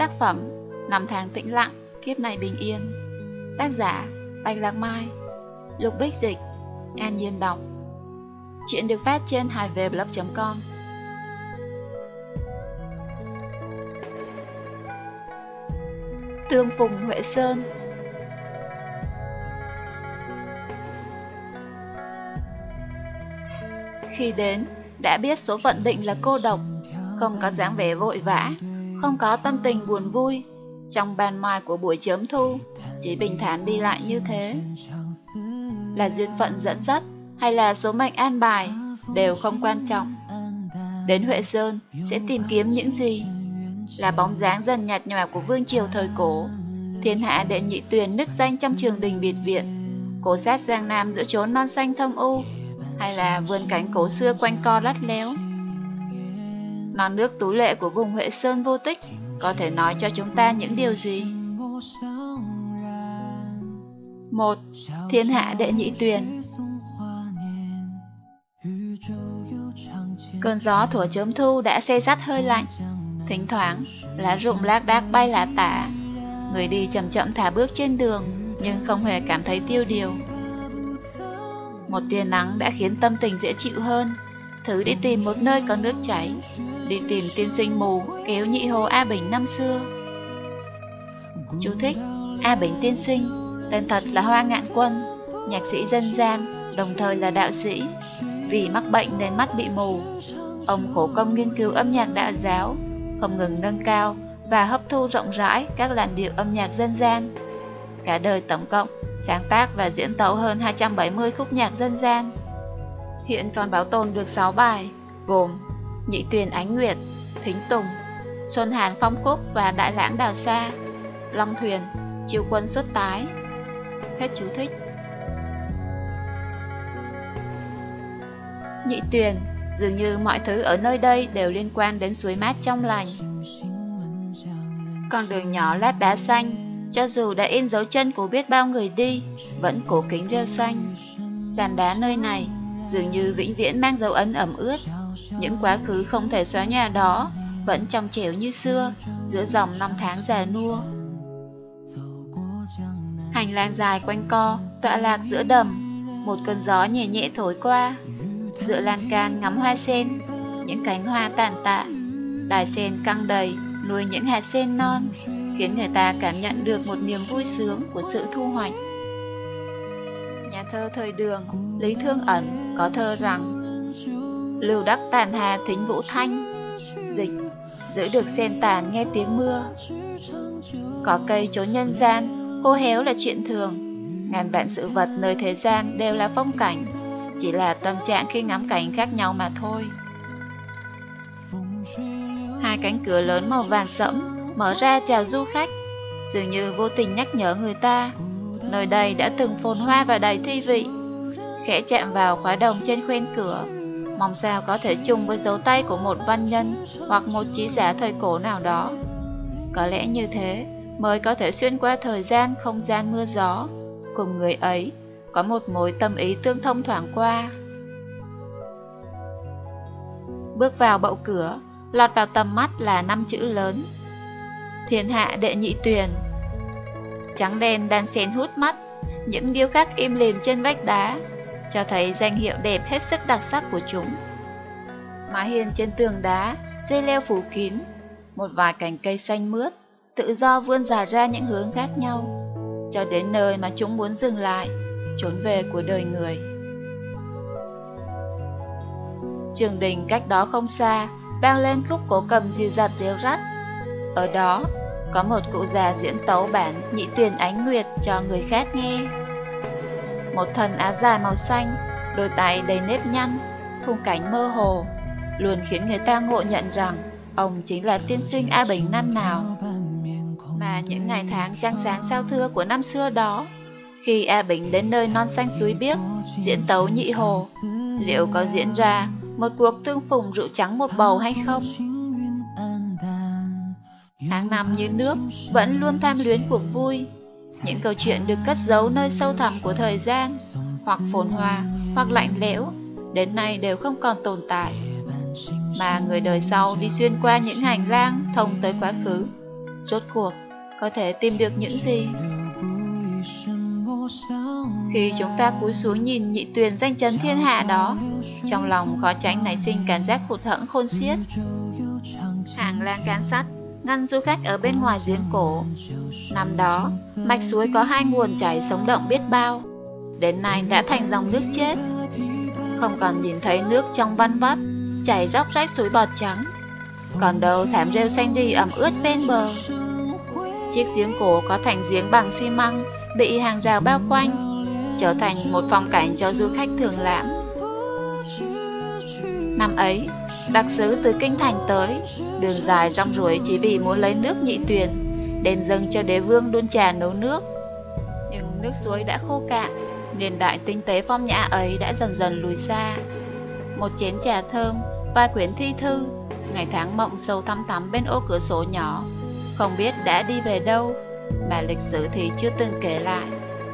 tác phẩm Năm tháng tĩnh lặng, kiếp này bình yên. Tác giả Bạch Lạc Mai. Lục Bích dịch, An Nhiên đọc. Chuyện được phát trên highwayblog.com. Tương phùng Huệ Sơn. Khi đến, đã biết số phận định là cô độc, không có dáng vẻ vội vã, không có tâm tình buồn vui. Trong ban mai của buổi chớm thu, chỉ bình thản đi lại như thế. Là duyên phận dẫn dắt hay là số mệnh an bài đều không quan trọng. Đến Huệ Sơn sẽ tìm kiếm những gì? Là bóng dáng dần nhạt nhòa của vương triều thời cổ, thiên hạ đệ nhị tuyền nức danh trong trường đình biệt viện, cố sát giang nam giữa chốn non xanh thâm u, hay là vườn cánh cổ xưa quanh co lắt léo? Non nước tú lệ của vùng Huệ Sơn vô tích có thể nói cho chúng ta những điều gì? 1. Thiên hạ đệ nhị tuyền. Cơn gió thủa chớm thu đã se sắt hơi lạnh, thỉnh thoảng lá rụng lác đác bay lả tả. Người đi chậm chậm thả bước trên đường, nhưng không hề cảm thấy tiêu điều. Một tia nắng đã khiến tâm tình dễ chịu hơn. Thử đi tìm một nơi có nước chảy, đi tìm tiên sinh mù kéo nhị hồ A Bỉnh năm xưa. Chú thích: A Bỉnh tiên sinh, tên thật là Hoa Ngạn Quân, nhạc sĩ dân gian, đồng thời là đạo sĩ. Vì mắc bệnh nên mắt bị mù, ông khổ công nghiên cứu âm nhạc đạo giáo, không ngừng nâng cao và hấp thu rộng rãi các làn điệu âm nhạc dân gian. Cả đời tổng cộng sáng tác và diễn tấu hơn 270 khúc nhạc dân gian. Hiện còn bảo tồn được 6 bài, gồm Nhị Tuyền Ánh Nguyệt, Thính Tùng, Xuân Hàn Phong Khúc và Đại Lãng Đào Xa, Long Thuyền, Chiêu Quân Xuất Tái. Hết chú thích. Nhị Tuyền, dường như mọi thứ ở nơi đây đều liên quan đến suối mát trong lành. Con đường nhỏ lát đá xanh, cho dù đã in dấu chân của biết bao người đi, vẫn cổ kính rêu xanh. Sàn đá nơi này dường như vĩnh viễn mang dấu ấn ẩm ướt. Những quá khứ không thể xóa nhòa đó vẫn trong trẻo như xưa giữa dòng năm tháng già nua. Hành lang dài quanh co tọa lạc giữa đầm, một cơn gió nhẹ nhẹ thổi qua. Giữa lan can ngắm hoa sen, những cánh hoa tàn tạ, đài sen căng đầy nuôi những hạt sen non, khiến người ta cảm nhận được một niềm vui sướng của sự thu hoạch. Nhà thơ thời Đường Lý Thương Ẩn có thơ rằng: Lưu đắc tàn hà thính vũ thanh, dịch: giữ được sen tàn nghe tiếng mưa. Có cây chốn nhân gian, khô héo là chuyện thường. Ngàn vạn sự vật nơi thế gian đều là phong cảnh, chỉ là tâm trạng khi ngắm cảnh khác nhau mà thôi. Hai cánh cửa lớn màu vàng sẫm mở ra chào du khách, dường như vô tình nhắc nhở người ta nơi đây đã từng phồn hoa và đầy thi vị. Khẽ chạm vào khóa đồng trên khoen cửa, mong sao có thể chung với dấu tay của một văn nhân hoặc một trí giả thời cổ nào đó. Có lẽ như thế mới có thể xuyên qua thời gian không gian mưa gió, cùng người ấy có một mối tâm ý tương thông thoảng qua. Bước vào bậu cửa, lọt vào tầm mắt là 5 chữ lớn: Thiên hạ đệ nhị tuyền. Trắng đen đan xen hút mắt, những điêu khắc im lìm trên vách đá cho thấy danh hiệu đẹp hết sức đặc sắc của chúng. Mái hiên trên tường đá, dây leo phủ kín, một vài cành cây xanh mướt tự do vươn dài ra những hướng khác nhau, cho đến nơi mà chúng muốn dừng lại, trốn về của đời người. Trường đình cách đó không xa vang lên khúc cổ cầm dìu dặt ríu rắt. Ở đó có một cụ già diễn tấu bản Nhị Tuyền Ánh Nguyệt cho người khác nghe. Một thân áo dài màu xanh, đôi tay đầy nếp nhăn, khung cảnh mơ hồ, luôn khiến người ta ngộ nhận rằng ông chính là tiên sinh A Bỉnh năm nào. Mà những ngày tháng trăng sáng sao thưa của năm xưa đó, khi A Bỉnh đến nơi non xanh suối biếc diễn tấu nhị hồ, liệu có diễn ra một cuộc tương phùng rượu trắng một bầu hay không? Tháng năm như nước vẫn luôn tham luyến cuộc vui. Những câu chuyện được cất giấu nơi sâu thẳm của thời gian, hoặc phồn hoa hoặc lạnh lẽo, đến nay đều không còn tồn tại. Mà người đời sau đi xuyên qua những hành lang thông tới quá khứ, rốt cuộc có thể tìm được những gì? Khi chúng ta cúi xuống nhìn nhị tuyền danh chấn thiên hạ đó, trong lòng khó tránh nảy sinh cảm giác hụt hẫng khôn xiết. Hàng lan can sắt ngăn du khách ở bên ngoài giếng cổ. Năm đó, mạch suối có 2 nguồn chảy sống động biết bao, đến nay đã thành dòng nước chết. Không còn nhìn thấy nước trong van vắt, chảy róc rách suối bọt trắng, còn đâu thảm rêu xanh rì ẩm ướt bên bờ. Chiếc giếng cổ có thành giếng bằng xi măng, bị hàng rào bao quanh, trở thành một phong cảnh cho du khách thưởng lãm. Năm ấy, đặc sứ từ kinh thành tới, đường dài rong ruổi chỉ vì muốn lấy nước nhị tuyền, đem dâng cho đế vương đun trà nấu nước. Nhưng nước suối đã khô cạn, niên đại tinh tế phong nhã ấy đã dần dần lùi xa. Một chén trà thơm, vài quyển thi thư, ngày tháng mộng sâu thăm thắm bên ô cửa sổ nhỏ, không biết đã đi về đâu, mà lịch sử thì chưa từng kể lại.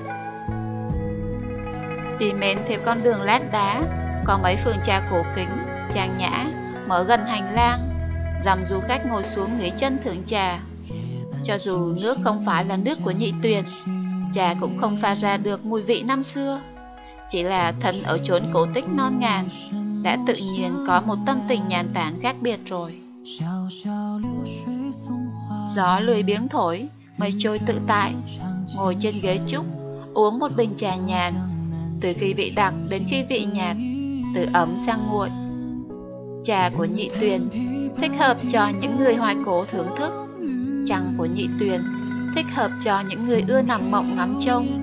Đi men theo con đường lát đá, có mấy phường trà cổ kính, trang nhã, mở gần hành lang, dằm du khách ngồi xuống nghỉ chân thưởng trà. Cho dù nước không phải là nước của nhị tuyền, trà cũng không pha ra được mùi vị năm xưa. Chỉ là thân ở chốn cổ tích non ngàn, đã tự nhiên có một tâm tình nhàn tản khác biệt rồi. Gió lười biếng thổi, mây trôi tự tại, ngồi trên ghế trúc, uống một bình trà nhàn, từ khi vị đặc đến khi vị nhạt, từ ấm sang nguội. Trà của nhị tuyền thích hợp cho những người hoài cổ thưởng thức, trăng của nhị tuyền thích hợp cho những người ưa nằm mộng ngắm trông.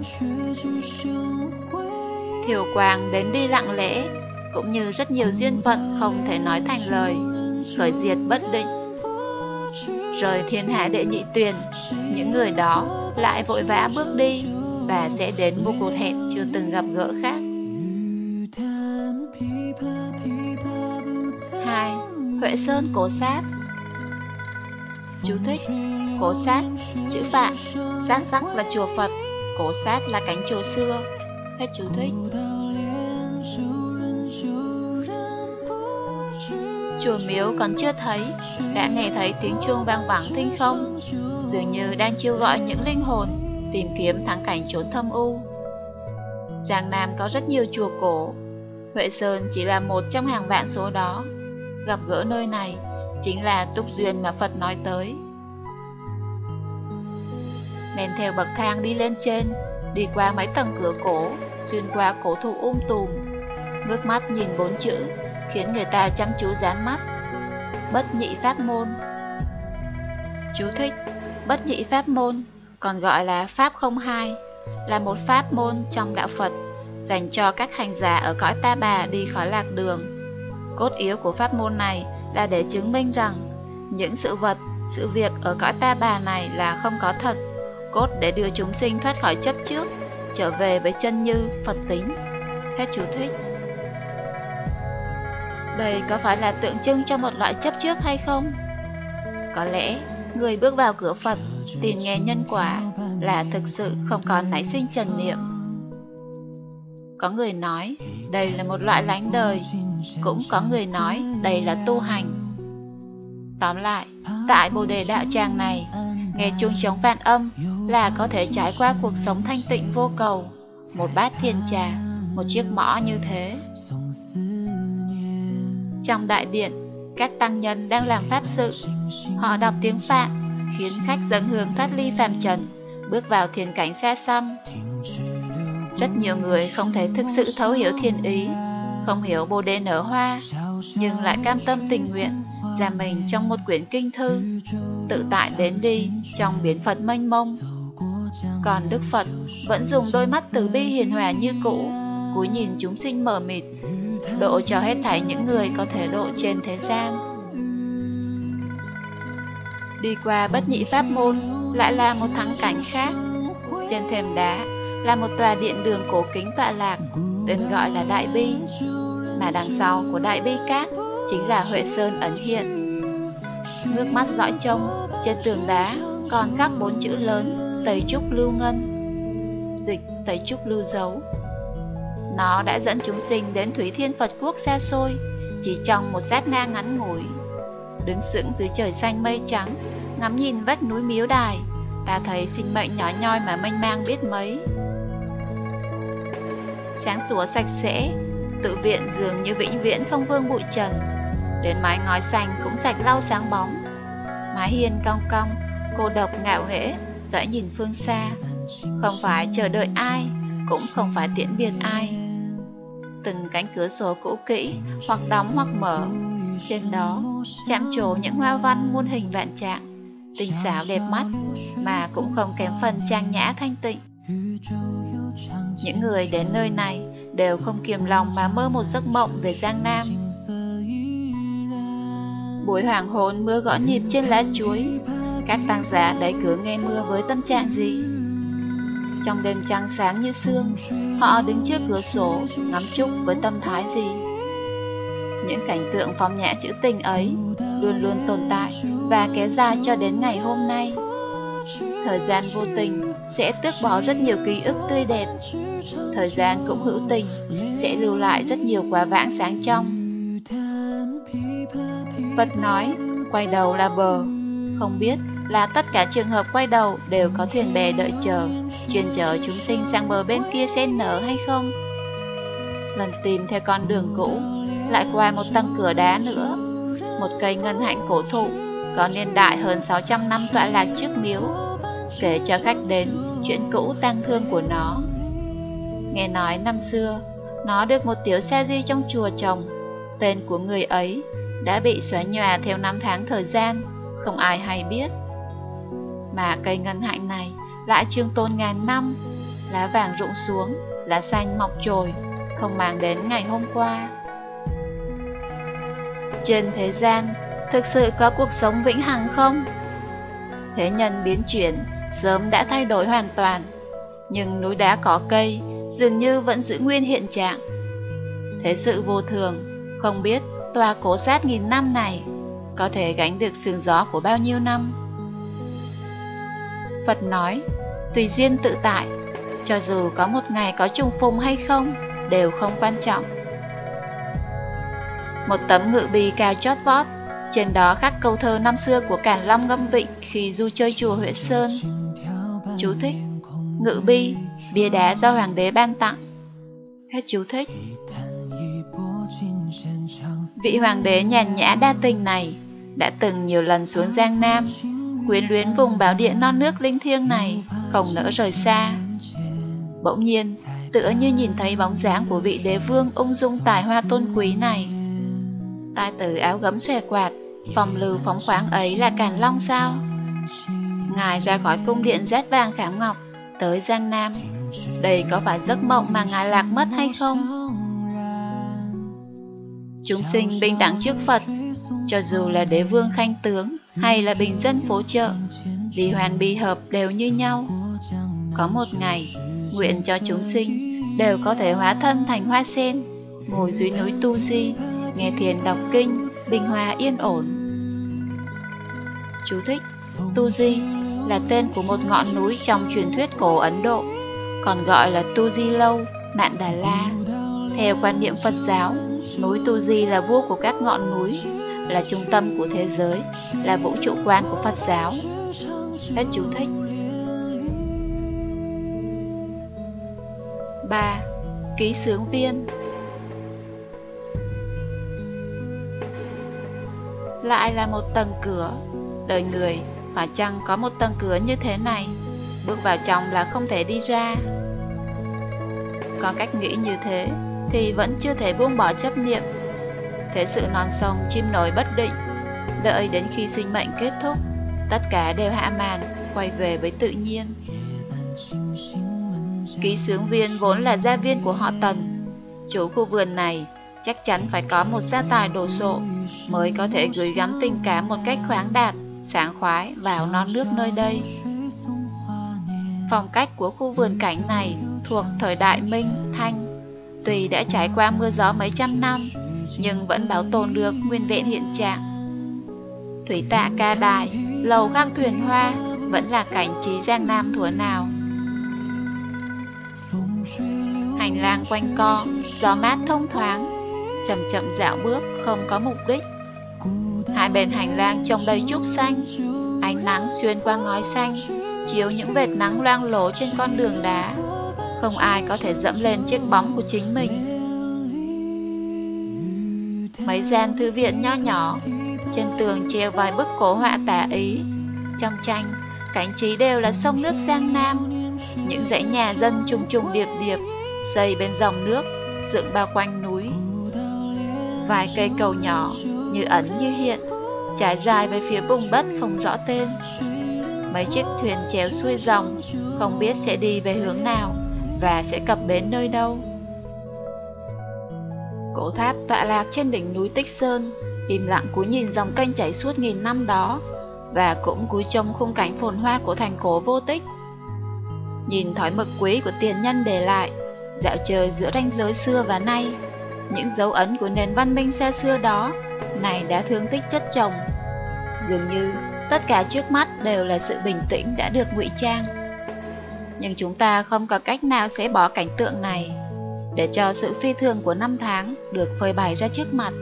Thiều quang đến đi lặng lẽ, cũng như rất nhiều duyên phận không thể nói thành lời, khởi diệt bất định. Rồi thiên hạ đệ nhị tuyền, những người đó lại vội vã bước đi, và sẽ đến một cuộc hẹn chưa từng gặp gỡ khác. 2. Huệ Sơn Cổ Sát. Chú thích: Cổ Sát, chữ Phạn, sát sắc là chùa Phật, Cổ Sát là cánh chùa xưa. Hết chú thích. Chùa miếu còn chưa thấy, đã nghe thấy tiếng chuông vang vẳng thinh không, dường như đang chiêu gọi những linh hồn tìm kiếm thắng cảnh chốn thâm u. Giang Nam có rất nhiều chùa cổ, Huệ Sơn chỉ là một trong hàng vạn số đó. Gặp gỡ nơi này chính là túc duyên mà Phật nói tới. Men theo bậc thang đi lên trên, đi qua mấy tầng cửa cổ, xuyên qua cổ thụ tùm, ngước mắt nhìn 4 chữ khiến người ta chăm chú dán mắt: Bất Nhị Pháp Môn. Chú thích: Bất Nhị Pháp Môn, còn gọi là Pháp không hai, là một pháp môn trong đạo Phật dành cho các hành giả ở cõi Ta Bà đi khỏi lạc đường. Cốt yếu của pháp môn này là để chứng minh rằng những sự vật, sự việc ở cõi Ta Bà này là không có thật, cốt để đưa chúng sinh thoát khỏi chấp trước, trở về với chân như, Phật tính. Hết chú thích. Đây có phải là tượng trưng cho một loại chấp trước hay không? Có lẽ người bước vào cửa Phật tìm nghe nhân quả là thực sự không còn nảy sinh trần niệm. Có người nói đây là một loại lánh đời, cũng có người nói đây là tu hành. Tóm lại, tại Bồ Đề Đạo Tràng này, nghe chuông trống vạn âm là có thể trải qua cuộc sống thanh tịnh vô cầu, một bát thiền trà, một chiếc mõ như thế. Trong đại điện, các tăng nhân đang làm pháp sự, họ đọc tiếng Phạn, khiến khách dâng hương thoát ly phàm trần, bước vào thiền cảnh xa xăm. Rất nhiều người không thể thực sự thấu hiểu thiên ý, không hiểu Bồ Đề nở hoa, nhưng lại cam tâm tình nguyện giam mình trong một quyển kinh thư, tự tại đến đi trong biển Phật mênh mông. Còn Đức Phật vẫn dùng đôi mắt từ bi hiền hòa như cũ, cúi nhìn chúng sinh mờ mịt, độ cho hết thảy những người có thể độ trên thế gian. Đi qua Bất Nhị Pháp Môn lại là một thắng cảnh khác. Trên thềm đá là một tòa điện đường cổ kính tọa lạc, tên gọi là Đại Bi, mà đằng sau của Đại Bi Các chính là Huệ Sơn ẩn hiện. Nước mắt dõi trông, trên tường đá còn khắc 4 chữ lớn Tây Trúc Lưu Ngân, dịch Tây Trúc Lưu Dấu. Nó đã dẫn chúng sinh đến Thúy Thiên Phật Quốc xa xôi, chỉ trong một sát na ngắn ngủi. Đứng sững dưới trời xanh mây trắng, Ngắm nhìn vách núi miếu đài, ta thấy sinh mệnh nhỏ nhoi mà mênh mang biết mấy. Sáng sủa sạch sẽ, tự viện dường như vĩnh viễn không vương bụi trần. Đến mái ngói xanh cũng sạch lau sáng bóng. Mái hiên cong cong, cô độc ngạo nghễ, dõi nhìn phương xa. Không phải chờ đợi ai, cũng không phải tiễn biệt ai. Từng cánh cửa sổ cũ kỹ, hoặc đóng hoặc mở. Trên đó chạm trổ những hoa văn muôn hình vạn trạng, tinh xảo đẹp mắt, mà cũng không kém phần trang nhã thanh tịnh. Những người đến nơi này đều không kiềm lòng mà mơ một giấc mộng về Giang Nam. Buổi hoàng hôn mưa gõ nhịp trên lá chuối, các tang giả đấy cứ nghe mưa với tâm trạng gì? Trong đêm trăng sáng như sương, họ đứng trước cửa sổ ngắm trúc với tâm thái gì? Những cảnh tượng phong nhã trữ tình ấy luôn luôn tồn tại và kéo dài cho đến ngày hôm nay. Thời gian vô tình sẽ tước bỏ rất nhiều ký ức tươi đẹp. Thời gian cũng hữu tình sẽ lưu lại rất nhiều quả vãng sáng trong. Phật nói, quay đầu là bờ. Không biết là tất cả trường hợp quay đầu đều có thuyền bè đợi chờ, chuyên chở chúng sinh sang bờ bên kia sen nở hay không? Lần tìm theo con đường cũ, lại qua một tầng cửa đá nữa. Một cây ngân hạnh cổ thụ có niên đại hơn 600 năm tọa lạc trước miếu, kể cho khách đến chuyện cũ tang thương của nó. Nghe nói năm xưa nó được một tiểu sa di trong chùa trồng. Tên của người ấy đã bị xóa nhòa theo năm tháng thời gian, không ai hay biết. Mà cây ngân hạnh này lại trường tồn ngàn năm, lá vàng rụng xuống, lá xanh mọc trồi, không mang đến ngày hôm qua. Trên thế gian, thực sự có cuộc sống vĩnh hằng không? Thế nhân biến chuyển, sớm đã thay đổi hoàn toàn, nhưng núi đá có cây dường như vẫn giữ nguyên hiện trạng. Thế sự vô thường, không biết tòa cổ sát nghìn năm này có thể gánh được sương gió của bao nhiêu năm. Phật nói, tùy duyên tự tại, cho dù có một ngày có trùng phùng hay không đều không quan trọng. Một tấm ngự bì cao chót vót, trên đó khắc câu thơ năm xưa của Càn Long ngâm vịnh khi du chơi chùa Huệ Sơn. Chú thích: ngự bi, bia đá do hoàng đế ban tặng. Hết chú thích. Vị hoàng đế nhàn nhã đa tình này đã từng nhiều lần xuống Giang Nam, quyến luyến vùng bảo địa non nước linh thiêng này, không nỡ rời xa. Bỗng nhiên, tựa như nhìn thấy bóng dáng của vị đế vương ung dung tài hoa tôn quý này. Tai tử áo gấm xòe quạt, phong lưu phóng khoáng ấy là Càn Long sao? Ngài ra khỏi cung điện rét vàng khảm ngọc, tới Giang Nam, đây có phải giấc mộng mà ngài lạc mất hay không? Chúng sinh bình đẳng trước Phật, cho dù là đế vương khanh tướng hay là bình dân phố chợ, ly hoan bi hợp đều như nhau. Có một ngày, nguyện cho chúng sinh đều có thể hóa thân thành hoa sen, ngồi dưới núi Tu Di, nghe thiền đọc kinh, bình hòa yên ổn. Chú thích: Tu Di là tên của một ngọn núi trong truyền thuyết cổ Ấn Độ, còn gọi là Tu Di Lâu, Mạn Đà La. Theo quan niệm Phật giáo, núi Tu Di là vua của các ngọn núi, là trung tâm của thế giới, là vũ trụ quan của Phật giáo. Hết chú thích. 3. Ký xướng viên. Lại là một tầng cửa. Đời người phải chăng có một tầng cửa như thế này, bước vào trong là không thể đi ra? Có cách nghĩ như thế thì vẫn chưa thể buông bỏ chấp niệm. Thế sự non sông chim nổi bất định, đợi đến khi sinh mệnh kết thúc, tất cả đều hạ màn, quay về với tự nhiên. Ký xướng viên vốn là gia viên của họ Tần. Chủ khu vườn này chắc chắn phải có một gia tài đồ sộ mới có thể gửi gắm tình cảm một cách khoáng đạt, sảng khoái vào non nước nơi đây. Phong cách của khu vườn cảnh này thuộc thời đại Minh, Thanh, tuy đã trải qua mưa gió mấy trăm năm, nhưng vẫn bảo tồn được nguyên vẹn hiện trạng. Thủy tạ ca đài, lầu gác thuyền hoa vẫn là cảnh trí Giang Nam thuở nào. Hành lang quanh co, gió mát thông thoáng, chậm chậm dạo bước không có mục đích. Hai bên hành lang trồng đầy trúc xanh, Ánh nắng xuyên qua ngói xanh, chiếu những vệt nắng loang lổ trên con đường đá. Không ai có thể dẫm lên chiếc bóng của chính mình. Mấy gian thư viện nho nhỏ, trên tường treo vài bức cổ họa tả Ý. Trong tranh, cảnh trí đều là sông nước Giang Nam, những dãy nhà dân trùng trùng điệp điệp, xây bên dòng nước, dựng bao quanh núi. Vài cây cầu nhỏ, như ẩn như hiện, trải dài về phía vùng đất không rõ tên. Mấy chiếc thuyền chèo xuôi dòng, không biết sẽ đi về hướng nào và sẽ cập bến nơi đâu. Cổ tháp tọa lạc trên đỉnh núi Tích Sơn, im lặng cúi nhìn dòng kênh chảy suốt nghìn năm đó, và cũng cúi trông khung cảnh phồn hoa của thành cổ vô tích. Nhìn thói mực quý của tiền nhân để lại, dạo chơi giữa ranh giới xưa và nay, những dấu ấn của nền văn minh xa xưa đó này đã thương tích chất chồng. Dường như tất cả trước mắt đều là sự bình tĩnh đã được ngụy trang. Nhưng chúng ta không có cách nào xé bỏ cảnh tượng này, để cho sự phi thường của năm tháng được phơi bày ra trước mặt.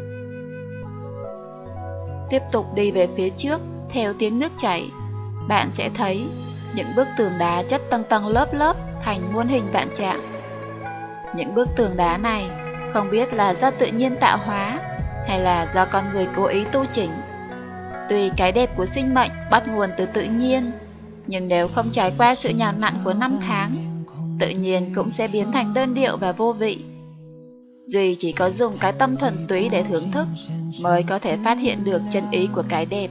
Tiếp tục đi về phía trước, theo tiếng nước chảy, bạn sẽ thấy những bức tường đá chất tầng tầng lớp lớp thành muôn hình vạn trạng. Những bức tường đá này không biết là do tự nhiên tạo hóa hay là do con người cố ý tu chỉnh. Tuy cái đẹp của sinh mệnh bắt nguồn từ tự nhiên, nhưng nếu không trải qua sự nhào nặn của năm tháng, tự nhiên cũng sẽ biến thành đơn điệu và vô vị. Duy chỉ có dùng cái tâm thuần túy để thưởng thức mới có thể phát hiện được chân ý của cái đẹp.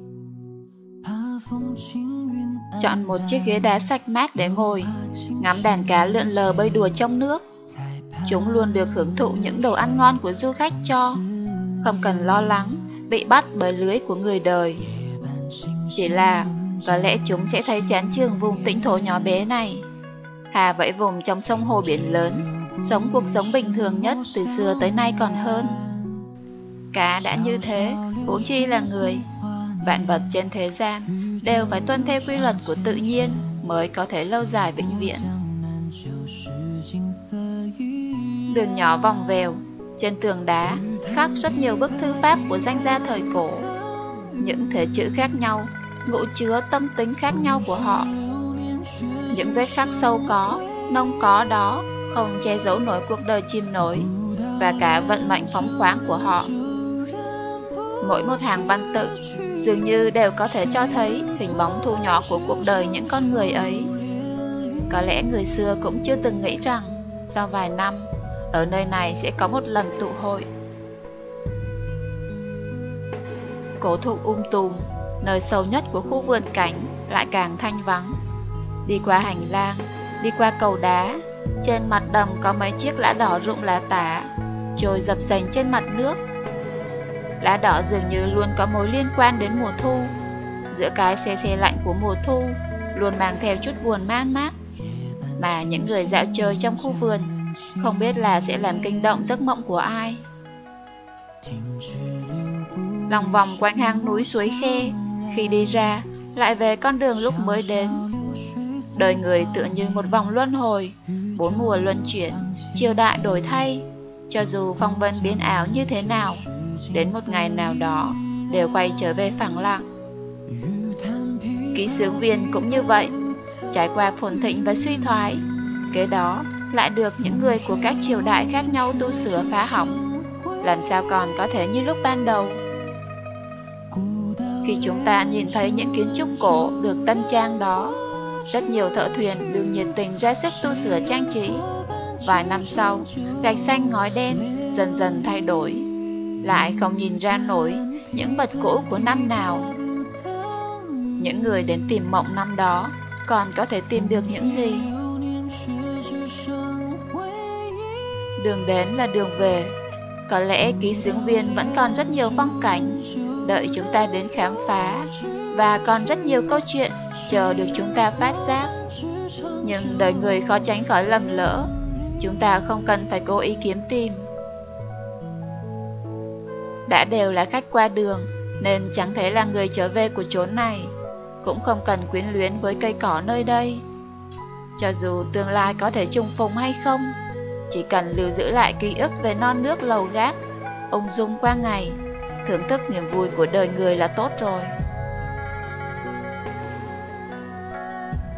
Chọn một chiếc ghế đá sạch mát để ngồi, ngắm đàn cá lượn lờ bơi đùa trong nước. Chúng luôn được hưởng thụ những đồ ăn ngon của du khách cho, không cần lo lắng bị bắt bởi lưới của người đời. Chỉ là có lẽ chúng sẽ thấy chán chường vùng tĩnh thổ nhỏ bé này. Hà vẫy vùng trong sông hồ biển lớn, sống cuộc sống bình thường nhất từ xưa tới nay còn hơn. Cá đã như thế, huống chi là người. Vạn vật trên thế gian đều phải tuân theo quy luật của tự nhiên mới có thể lâu dài vĩnh viễn. Đường nhỏ vòng vèo, trên tường đá khắc rất nhiều bức thư pháp của danh gia thời cổ. Những thể chữ khác nhau ngụ chứa tâm tính khác nhau của họ. Những vết khắc sâu có, nông có đó không che giấu nổi cuộc đời chìm nổi và cả vận mệnh phóng khoáng của họ. Mỗi một hàng văn tự dường như đều có thể cho thấy hình bóng thu nhỏ của cuộc đời những con người ấy. Có lẽ người xưa cũng chưa từng nghĩ rằng sau vài năm, ở nơi này sẽ có một lần tụ hội. Cổ thụ tùm, nơi sâu nhất của khu vườn cảnh lại càng thanh vắng. Đi qua hành lang, đi qua cầu đá, trên mặt đầm có mấy chiếc lã đỏ rụng lá tả, trôi dập dềnh trên mặt nước. Lá đỏ dường như luôn có mối liên quan đến mùa thu. Giữa cái se se lạnh của mùa thu luôn mang theo chút buồn man mác, mà những người dạo chơi trong khu vườn không biết là sẽ làm kinh động giấc mộng của ai. Lòng vòng quanh hang núi suối khe, khi đi ra lại về con đường lúc mới đến. Đời người tựa như một vòng luân hồi, bốn mùa luân chuyển, triều đại đổi thay. Cho dù phong vân biến ảo như thế nào, đến một ngày nào đó đều quay trở về phẳng lặng. Ký xướng viên cũng như vậy, trải qua phồn thịnh và suy thoái, kế đó lại được những người của các triều đại khác nhau tu sửa phá hỏng, làm sao còn có thể như lúc ban đầu. Khi chúng ta nhìn thấy những kiến trúc cổ được tân trang đó, rất nhiều thợ thuyền đều nhiệt tình ra sức tu sửa trang trí. Vài năm sau, gạch xanh ngói đen dần dần thay đổi, lại không nhìn ra nổi những vật cũ của năm nào. Những người đến tìm mộng năm đó còn có thể tìm được những gì? Đường đến là đường về. Có lẽ ký xướng viên vẫn còn rất nhiều phong cảnh đợi chúng ta đến khám phá, và còn rất nhiều câu chuyện chờ được chúng ta phát giác. Nhưng đời người khó tránh khỏi lầm lỡ, chúng ta không cần phải cố ý kiếm tìm. Đã đều là khách qua đường nên chẳng thể là người trở về của chốn này, cũng không cần quyến luyến với cây cỏ nơi đây. Cho dù tương lai có thể trùng phùng hay không, chỉ cần lưu giữ lại ký ức về non nước lầu gác, ung dung qua ngày, thưởng thức niềm vui của đời người là tốt rồi.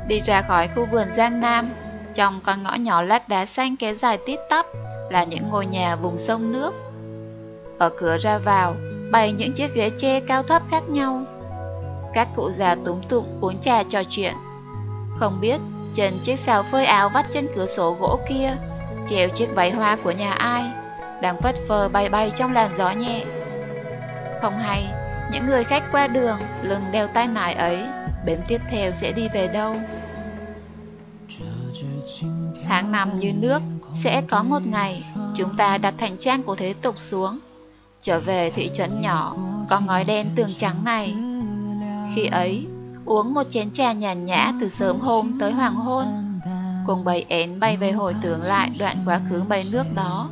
Đi ra khỏi khu vườn Giang Nam, trong con ngõ nhỏ lát đá xanh kéo dài tít tắp là những ngôi nhà vùng sông nước. Ở cửa ra vào bày những chiếc ghế tre cao thấp khác nhau. Các cụ già túm tụm uống trà trò chuyện. Không biết trên chiếc xào phơi áo vắt trên cửa sổ gỗ kia treo chiếc váy hoa của nhà ai đang phất phơ bay bay trong làn gió nhẹ. Không hay những người khách qua đường lưng đeo tai nải ấy bến tiếp theo sẽ đi về đâu. Tháng năm như nước, sẽ có một ngày chúng ta đặt thành trang của thế tục xuống, trở về thị trấn nhỏ có ngói đen tường trắng này. Khi ấy uống một chén trà nhàn nhã từ sớm hôm tới hoàng hôn, cùng bầy én bay về hồi tưởng lại đoạn quá khứ bầy nước đó.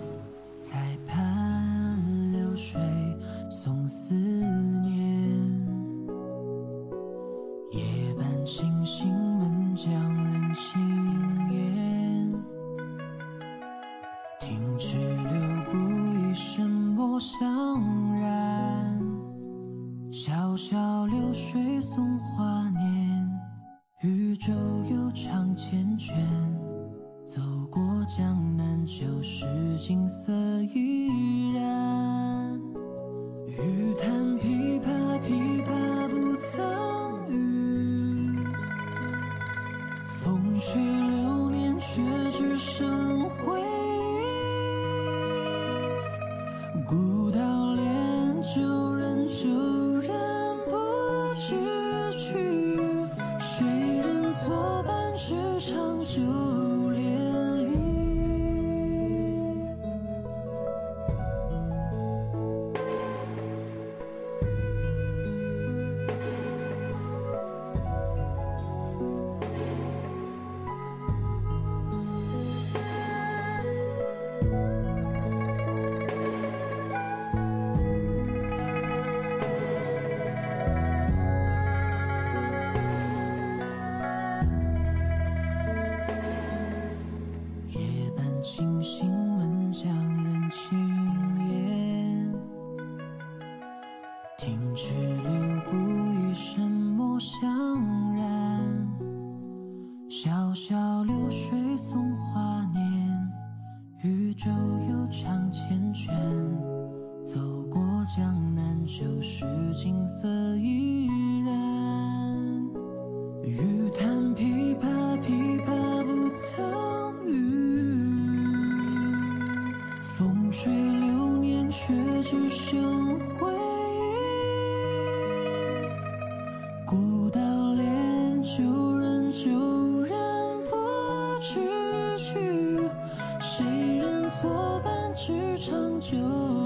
Hãy subscribe cho kênh Ghiền Mì Gõ để không bỏ lỡ